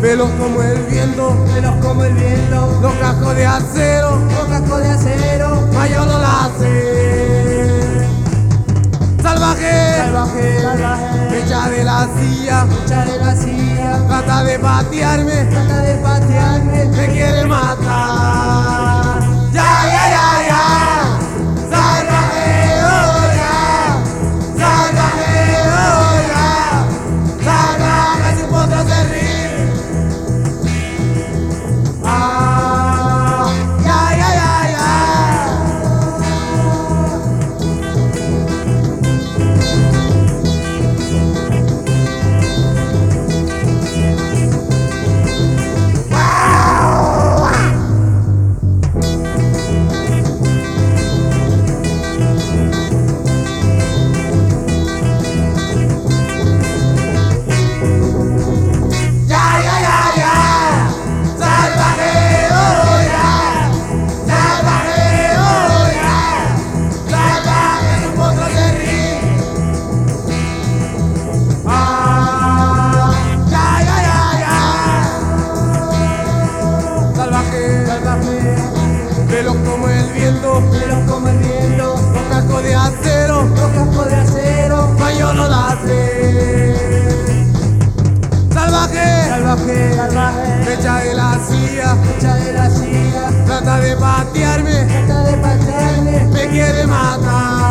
veloz como el viento, veloz como el viento, los cascos de acero, los cascos de acero, mayor no la hace. Salvaje, salvaje, salvaje, hecha de la silla, hecha de la silla, trata de patearme, trata de patearme, me quiere matar. Ya, ya, ya, ya. Salvaje, oh ya. Salvaje, oh ya. Salvaje, su potro se ríe. Ah, ya, ya, ya, ya. Veloz como el viento, veloz como el viento, los cascos de acero, los cascos de acero, mayor no la hace. Salvaje, salvaje, salvaje, hecha de la silla, hecha de la silla, trata de patearme, trata de patearme, me quiere matar.